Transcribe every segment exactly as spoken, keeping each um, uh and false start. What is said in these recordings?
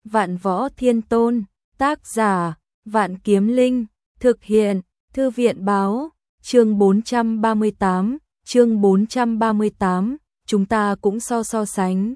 Vạn Võ Thiên Tôn, tác giả, Vạn Kiếm Linh, thực hiện, Thư viện báo, chương bốn trăm ba mươi tám, chương bốn trăm ba mươi tám, chúng ta cũng so so sánh.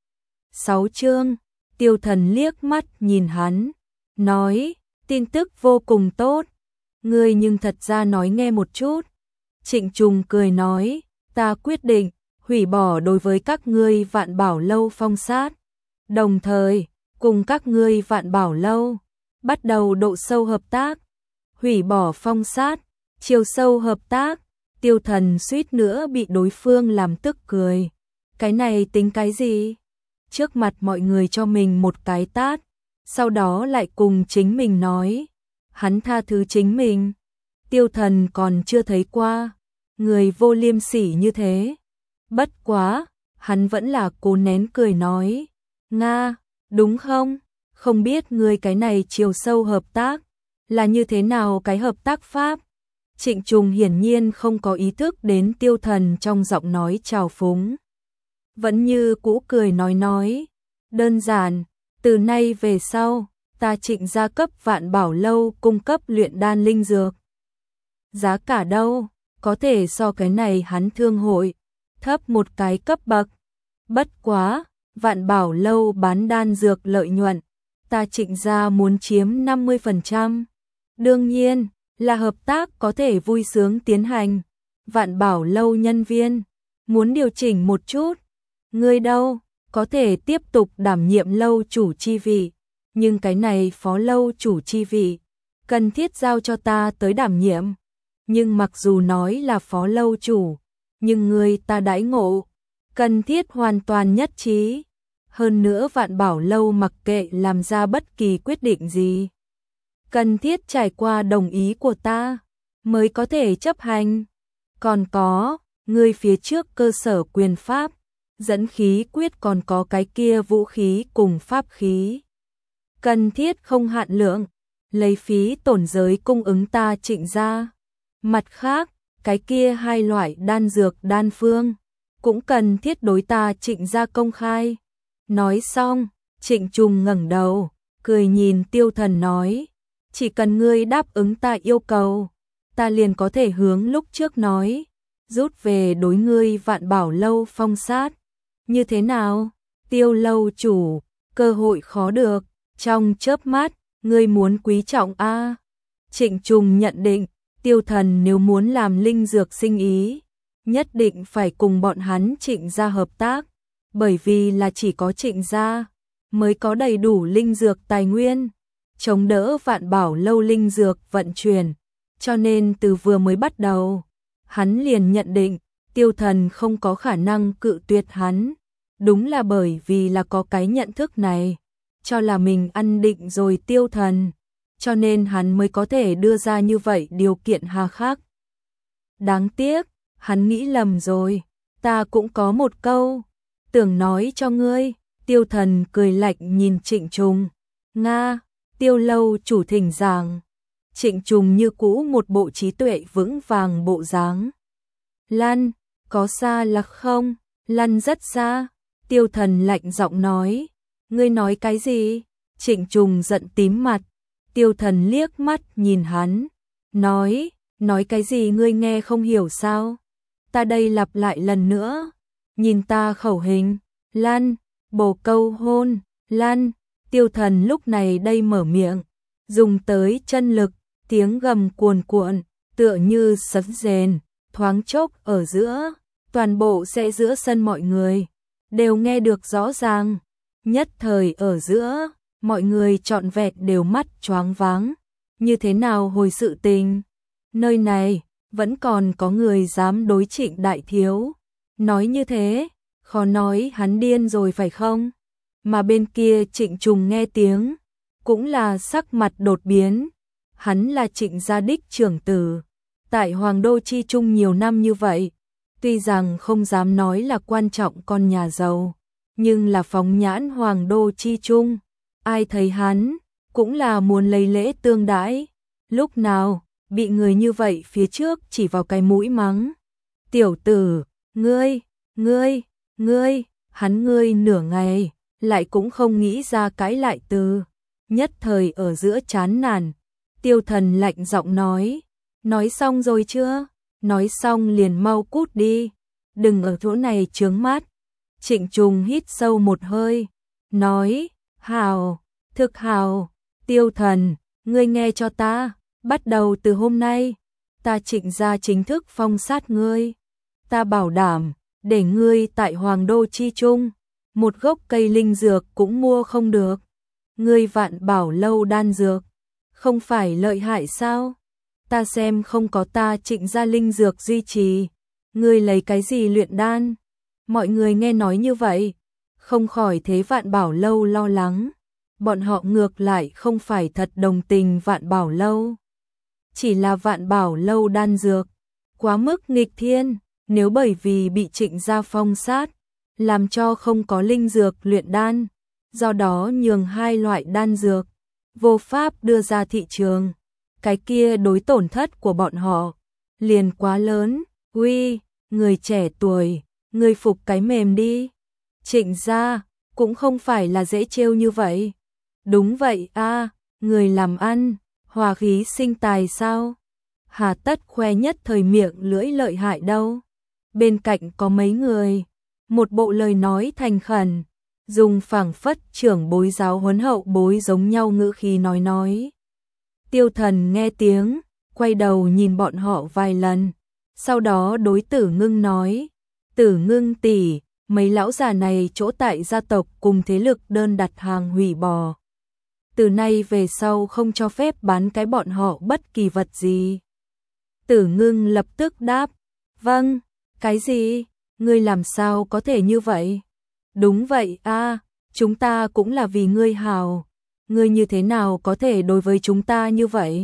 Sáu chương, Tiêu Thần liếc mắt nhìn hắn, nói, tin tức vô cùng tốt, ngươi nhưng thật ra nói nghe một chút. Trịnh Trùng cười nói, ta quyết định, hủy bỏ đối với các ngươi Vạn Bảo Lâu phong sát, đồng thời, cùng các ngươi Vạn Bảo Lâu, bắt đầu độ sâu hợp tác, hủy bỏ phong sát, chiều sâu hợp tác. Tiêu Thần suýt nữa bị đối phương làm tức cười. Cái này tính cái gì? Trước mặt mọi người cho mình một cái tát, sau đó lại cùng chính mình nói, hắn tha thứ chính mình. Tiêu Thần còn chưa thấy qua người vô liêm sỉ như thế. Bất quá, hắn vẫn là cố nén cười nói, Nga, đúng không? Không biết người cái này chiều sâu hợp tác là như thế nào cái hợp tác pháp? Trịnh Trùng hiển nhiên không có ý thức đến Tiêu Thần trong giọng nói trào phúng. Vẫn như cũ cười nói nói, đơn giản, từ nay về sau, ta Trịnh gia cấp Vạn Bảo Lâu cung cấp luyện đan linh dược. Giá cả đâu, có thể so cái này hắn thương hội, thấp một cái cấp bậc. Bất quá, Vạn Bảo Lâu bán đan dược lợi nhuận, ta Trịnh gia muốn chiếm năm mươi phần trăm. Đương nhiên, là hợp tác có thể vui sướng tiến hành. Vạn Bảo Lâu nhân viên, muốn điều chỉnh một chút. Ngươi đâu, có thể tiếp tục đảm nhiệm lâu chủ chi vị, nhưng cái này phó lâu chủ chi vị, cần thiết giao cho ta tới đảm nhiệm. Nhưng mặc dù nói là phó lâu chủ, nhưng ngươi ta đãi ngộ, cần thiết hoàn toàn nhất trí. Hơn nữa Vạn Bảo Lâu mặc kệ làm ra bất kỳ quyết định gì, cần thiết trải qua đồng ý của ta mới có thể chấp hành. Còn có, ngươi phía trước cơ sở quyền pháp, dẫn khí quyết còn có cái kia vũ khí cùng pháp khí, cần thiết không hạn lượng, lấy phí tổn giới cung ứng ta Trịnh gia. Mặt khác, cái kia hai loại đan dược đan phương, cũng cần thiết đối ta Trịnh gia công khai. Nói xong, Trịnh Trùng ngẩng đầu, cười nhìn Tiêu Thần nói, chỉ cần ngươi đáp ứng ta yêu cầu, ta liền có thể hướng lúc trước nói, rút về đối ngươi Vạn Bảo Lâu phong sát. Như thế nào? Tiêu lâu chủ, cơ hội khó được, trong chớp mắt, ngươi muốn quý trọng a. À? Trịnh Trùng nhận định, Tiêu Thần nếu muốn làm linh dược sinh ý, nhất định phải cùng bọn hắn Trịnh gia hợp tác, bởi vì là chỉ có Trịnh gia mới có đầy đủ linh dược tài nguyên, chống đỡ Vạn Bảo Lâu linh dược vận chuyển, cho nên từ vừa mới bắt đầu, hắn liền nhận định Tiêu Thần không có khả năng cự tuyệt hắn. Đúng là bởi vì là có cái nhận thức này, cho là mình ăn định rồi Tiêu Thần, cho nên hắn mới có thể đưa ra như vậy điều kiện hà khắc. Đáng tiếc, hắn nghĩ lầm rồi, ta cũng có một câu, tưởng nói cho ngươi. Tiêu Thần cười lạnh nhìn Trịnh Trùng, Nga, Tiêu lâu chủ thỉnh giảng. Trịnh Trùng như cũ một bộ trí tuệ vững vàng bộ dáng. Lăn, có xa lạc không? Lăn rất xa. Tiêu Thần lạnh giọng nói, ngươi nói cái gì? Trịnh Trùng giận tím mặt. Tiêu Thần liếc mắt nhìn hắn, nói, nói cái gì ngươi nghe không hiểu sao? Ta đây lặp lại lần nữa, nhìn ta khẩu hình, lăn, bồ câu hôn, lăn. Tiêu Thần lúc này đây mở miệng, dùng tới chân lực, tiếng gầm cuồn cuộn, tựa như sấm rền, thoáng chốc ở giữa, toàn bộ sẽ giữa sân mọi người đều nghe được rõ ràng. Nhất thời ở giữa, mọi người trọn vẹn đều mắt choáng váng. Như thế nào hồi sự tình? Nơi này, vẫn còn có người dám đối Trịnh đại thiếu. Nói như thế, khó nói hắn điên rồi phải không? Mà bên kia Trịnh Trùng nghe tiếng, cũng là sắc mặt đột biến. Hắn là Trịnh gia đích trưởng tử, tại Hoàng Đô Chi Trung nhiều năm như vậy. Tuy rằng không dám nói là quan trọng con nhà giàu, nhưng là phóng nhãn Hoàng Đô Chi Trung, ai thấy hắn, cũng là muốn lấy lễ tương đãi. Lúc nào, bị người như vậy phía trước chỉ vào cái mũi mắng. Tiểu tử, ngươi, ngươi, ngươi, hắn ngươi nửa ngày, lại cũng không nghĩ ra cãi lại từ. Nhất thời ở giữa chán nản, Tiêu Thần lạnh giọng nói, nói xong rồi chưa? Nói xong liền mau cút đi, đừng ở chỗ này chướng mắt. Trịnh Trùng hít sâu một hơi, nói, hào, thực hào, Tiêu Thần, ngươi nghe cho ta, bắt đầu từ hôm nay, ta Trịnh gia chính thức phong sát ngươi. Ta bảo đảm, để ngươi tại Hoàng Đô chi trung, một gốc cây linh dược cũng mua không được. Ngươi Vạn Bảo lâu đan dược, không phải lợi hại sao? Ta xem không có ta Trịnh gia linh dược duy trì, ngươi lấy cái gì luyện đan? Mọi người nghe nói như vậy, không khỏi thế Vạn Bảo lâu lo lắng. Bọn họ ngược lại không phải thật đồng tình Vạn Bảo lâu. Chỉ là Vạn Bảo lâu đan dược quá mức nghịch thiên, nếu bởi vì bị Trịnh gia phong sát, làm cho không có linh dược luyện đan, do đó nhường hai loại đan dược vô pháp đưa ra thị trường, cái kia đối tổn thất của bọn họ liền quá lớn. Uy, người trẻ tuổi, người phục cái mềm đi. Trịnh gia cũng không phải là dễ trêu như vậy. Đúng vậy a, người làm ăn, hòa khí sinh tài sao? Hà tất khoe nhất thời miệng lưỡi lợi hại đâu. Bên cạnh có mấy người, một bộ lời nói thành khẩn, dùng phảng phất trưởng bối giáo huấn hậu bối giống nhau ngữ khí nói nói. Tiêu Thần nghe tiếng, quay đầu nhìn bọn họ vài lần, sau đó đối Tử Ngưng nói, Tử Ngưng tỷ, mấy lão già này chỗ tại gia tộc cùng thế lực đơn đặt hàng hủy bỏ. Từ nay về sau không cho phép bán cái bọn họ bất kỳ vật gì. Tử Ngưng lập tức đáp, vâng, cái gì? Ngươi làm sao có thể như vậy? Đúng vậy a, chúng ta cũng là vì ngươi hào. Ngươi như thế nào có thể đối với chúng ta như vậy?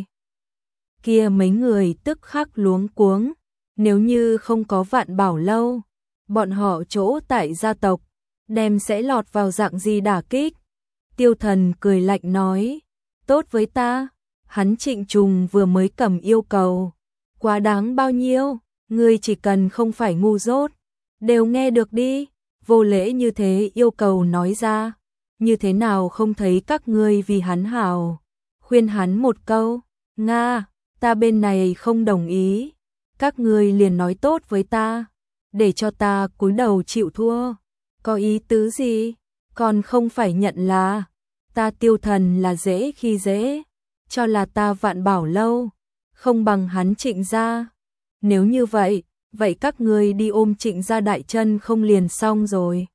Kia mấy người tức khắc luống cuống, nếu như không có Vạn Bảo lâu, bọn họ chỗ tại gia tộc, đem sẽ lọt vào dạng gì đả kích? Tiêu Thần cười lạnh nói, tốt với ta, hắn Trịnh Trùng vừa mới cầm yêu cầu, quá đáng bao nhiêu, ngươi chỉ cần không phải ngu dốt, đều nghe được đi, vô lễ như thế yêu cầu nói ra, như thế nào không thấy các ngươi vì hắn hào, khuyên hắn một câu, Nga, ta bên này không đồng ý, các ngươi liền nói tốt với ta, để cho ta cúi đầu chịu thua, có ý tứ gì, còn không phải nhận là, ta Tiêu Thần là dễ khi dễ, cho là ta Vạn Bảo lâu, không bằng hắn Trịnh gia, nếu như vậy, vậy các ngươi đi ôm Trịnh gia đại chân không liền xong rồi.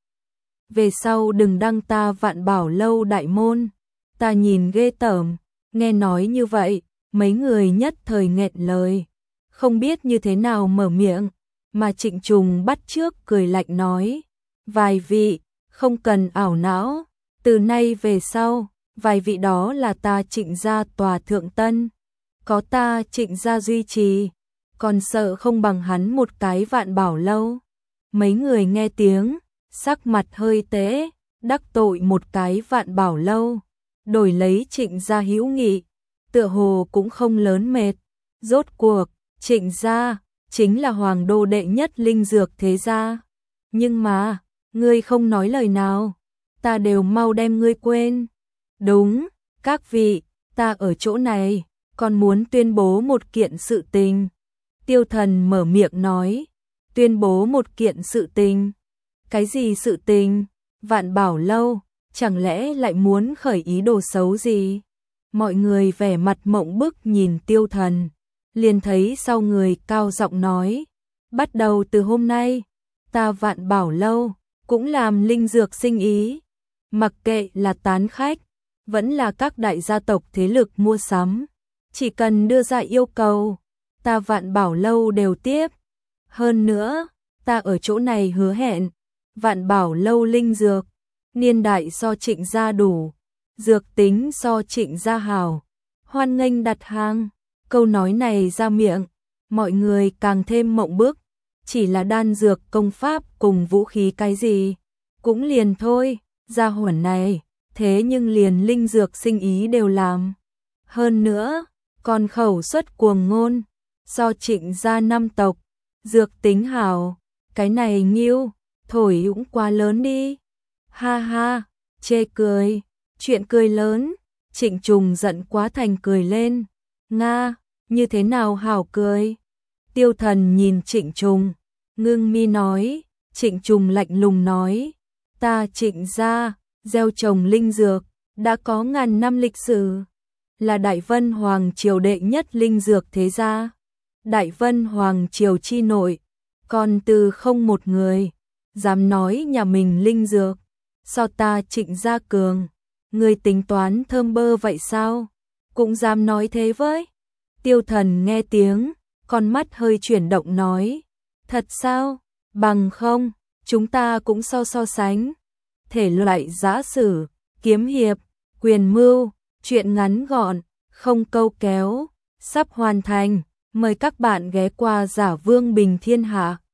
Về sau đừng đăng ta Vạn Bảo lâu đại môn, ta nhìn ghê tởm, nghe nói như vậy, mấy người nhất thời nghẹn lời, không biết như thế nào mở miệng, mà Trịnh Trùng bắt trước cười lạnh nói, vài vị, không cần ảo não, từ nay về sau, vài vị đó là ta Trịnh gia tòa thượng tân, có ta Trịnh gia duy trì, còn sợ không bằng hắn một cái Vạn Bảo lâu. Mấy người nghe tiếng, sắc mặt hơi tế, đắc tội một cái Vạn Bảo lâu, đổi lấy Trịnh gia hữu nghị, tựa hồ cũng không lớn mệt. Rốt cuộc, Trịnh gia chính là Hoàng Đô đệ nhất linh dược thế gia. Nhưng mà, ngươi không nói lời nào, ta đều mau đem ngươi quên. Đúng, các vị, ta ở chỗ này, còn muốn tuyên bố một kiện sự tình. Tiêu Thần mở miệng nói, tuyên bố một kiện sự tình. Cái gì sự tình? Vạn Bảo lâu, chẳng lẽ lại muốn khởi ý đồ xấu gì? Mọi người vẻ mặt mộng bức nhìn Tiêu Thần, liền thấy sau người cao giọng nói, bắt đầu từ hôm nay, ta Vạn Bảo lâu cũng làm linh dược sinh ý, mặc kệ là tán khách, vẫn là các đại gia tộc thế lực mua sắm, chỉ cần đưa ra yêu cầu, ta Vạn Bảo lâu đều tiếp. Hơn nữa, ta ở chỗ này hứa hẹn, Vạn Bảo lâu linh dược, niên đại so Trịnh gia đủ, dược tính so Trịnh gia hào, hoan nghênh đặt hàng. Câu nói này ra miệng, mọi người càng thêm mộng bức, chỉ là đan dược công pháp cùng vũ khí cái gì, cũng liền thôi, gia hỏa này, thế nhưng liền linh dược sinh ý đều làm. Hơn nữa, còn khẩu xuất cuồng ngôn, so Trịnh gia năm tộc, dược tính hào, cái này nghiêu, thổi cũng quá lớn đi. Ha ha, chê cười, chuyện cười lớn, Trịnh Trùng giận quá thành cười lên. Nga, như thế nào hảo cười? Tiêu Thần nhìn Trịnh Trùng, ngưng mi nói, Trịnh Trùng lạnh lùng nói, ta Trịnh gia, gieo trồng linh dược, đã có ngàn năm lịch sử, là Đại Vân Hoàng triều đệ nhất linh dược thế gia. Đại Vân Hoàng triều chi nội, còn từ không một người, dám nói nhà mình linh dược, so ta Trịnh gia cường, người tính toán thơm bơ vậy sao? Cũng dám nói thế với? Tiêu Thần nghe tiếng, con mắt hơi chuyển động nói, thật sao? Bằng không, chúng ta cũng so so sánh. Thể loại giã sử, kiếm hiệp, quyền mưu, truyện ngắn gọn, không câu kéo, sắp hoàn thành. Mời các bạn ghé qua Giả Vương Bình Thiên Hạ.